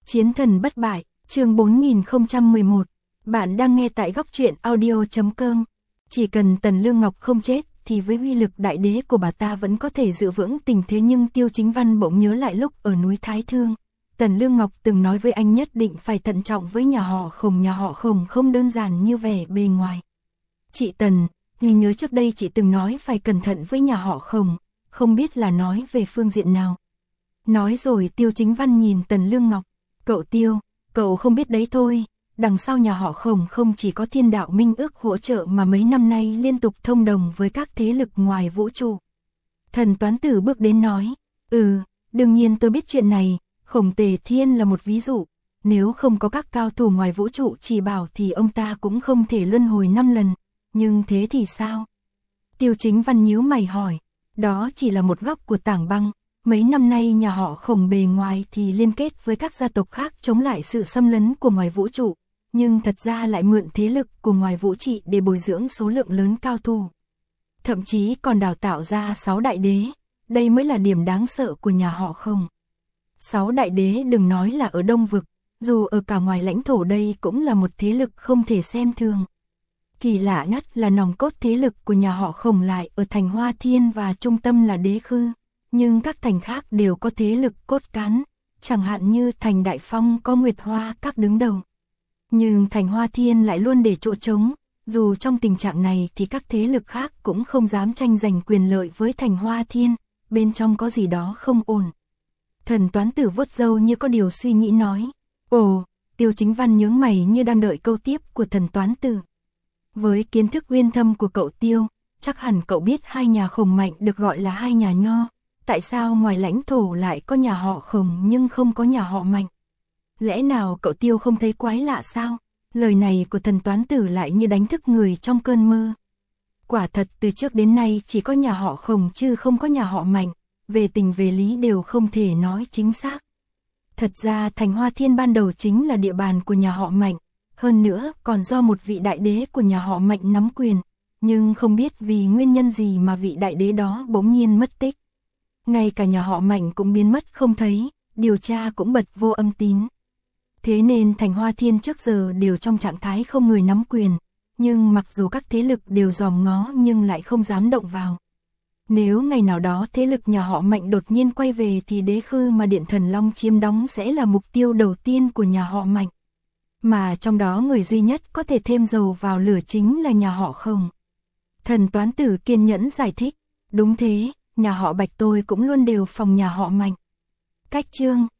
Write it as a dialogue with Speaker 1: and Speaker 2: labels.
Speaker 1: Chiến thần bất bại, chương 4011. Bạn đang nghe tại góc truyện audio.com. Chỉ cần Tần Lương Ngọc không chết thì với uy lực đại đế của bà ta vẫn có thể giữ vững tình thế, nhưng Tiêu Chính Văn bỗng nhớ lại lúc ở núi Thái Thương. Tần Lương Ngọc từng nói với anh nhất định phải thận trọng với nhà họ Khổng không đơn giản như vẻ bề ngoài. Chị Tần, thì nhớ trước đây chị từng nói phải cẩn thận với nhà họ Khổng, không biết là nói về phương diện nào. Nói rồi Tiêu Chính Văn nhìn Tần Lương Ngọc, cậu Tiêu, cậu không biết đấy thôi, đằng sau nhà họ Khổng không chỉ có Thiên Đạo Minh Ước hỗ trợ mà mấy năm nay liên tục thông đồng với các thế lực ngoài vũ trụ. Thần Toán Tử bước đến nói, đương nhiên tôi biết chuyện này, Khổng Tề Thiên là một ví dụ, nếu không có các cao thủ ngoài vũ trụ chỉ bảo thì ông ta cũng không thể luân hồi 5 lần, nhưng thế thì sao? Tiêu Chính Văn nhíu mày hỏi, đó chỉ là một góc của tảng băng. Mấy năm nay nhà họ Khổng bề ngoài thì liên kết với các gia tộc khác chống lại sự xâm lấn của ngoài vũ trụ, nhưng thật ra lại mượn thế lực của ngoài vũ trụ để bồi dưỡng số lượng lớn cao thủ. Thậm chí còn đào tạo ra 6 đại đế, đây mới là điểm đáng sợ của nhà họ Khổng. 6 đại đế đừng nói là ở Đông Vực, dù ở cả ngoài lãnh thổ đây cũng là một thế lực không thể xem thường. Kỳ lạ nhất là nòng cốt thế lực của nhà họ Khổng lại ở thành Hoa Thiên và trung tâm là Đế Khư. Nhưng các thành khác đều có thế lực cốt cán, chẳng hạn như thành Đại Phong có Nguyệt Hoa các đứng đầu. Nhưng thành Hoa Thiên lại luôn để chỗ trống, dù trong tình trạng này thì các thế lực khác cũng không dám tranh giành quyền lợi với thành Hoa Thiên, bên trong có gì đó không ổn. Thần Toán Tử vuốt râu như có điều suy nghĩ nói, ồ, Tiêu Chính Văn nhướng mày như đang đợi câu tiếp của thần Toán Tử. Với kiến thức uyên thâm của cậu Tiêu, chắc hẳn cậu biết hai nhà Khổng mạnh được gọi là hai nhà nho. Tại sao ngoài lãnh thổ lại có nhà họ Khổng nhưng không có nhà họ Mạnh? Lẽ nào cậu Tiêu không thấy quái lạ sao? Lời này của thần Toán Tử lại như đánh thức người trong cơn mơ. Quả thật từ trước đến nay chỉ có nhà họ Khổng chứ không có nhà họ Mạnh, về tình về lý đều không thể nói chính xác. Thật ra thành Hoa Thiên ban đầu chính là địa bàn của nhà họ Mạnh, hơn nữa còn do một vị đại đế của nhà họ Mạnh nắm quyền, nhưng không biết vì nguyên nhân gì mà vị đại đế đó bỗng nhiên mất tích. Ngay cả nhà họ Mạnh cũng biến mất không thấy, điều tra cũng bật vô âm tín. Thế nên thành Hoa Thiên trước giờ đều trong trạng thái không người nắm quyền, nhưng mặc dù các thế lực đều dòm ngó nhưng lại không dám động vào. Nếu ngày nào đó thế lực nhà họ Mạnh đột nhiên quay về thì Đế Khư mà Điện Thần Long chiếm đóng sẽ là mục tiêu đầu tiên của nhà họ Mạnh. Mà trong đó người duy nhất có thể thêm dầu vào lửa chính là nhà họ Khổng. Thần Toán Tử kiên nhẫn giải thích, đúng thế. Nhà họ Bạch tôi cũng luôn đều phòng nhà họ Mạnh. Cách chương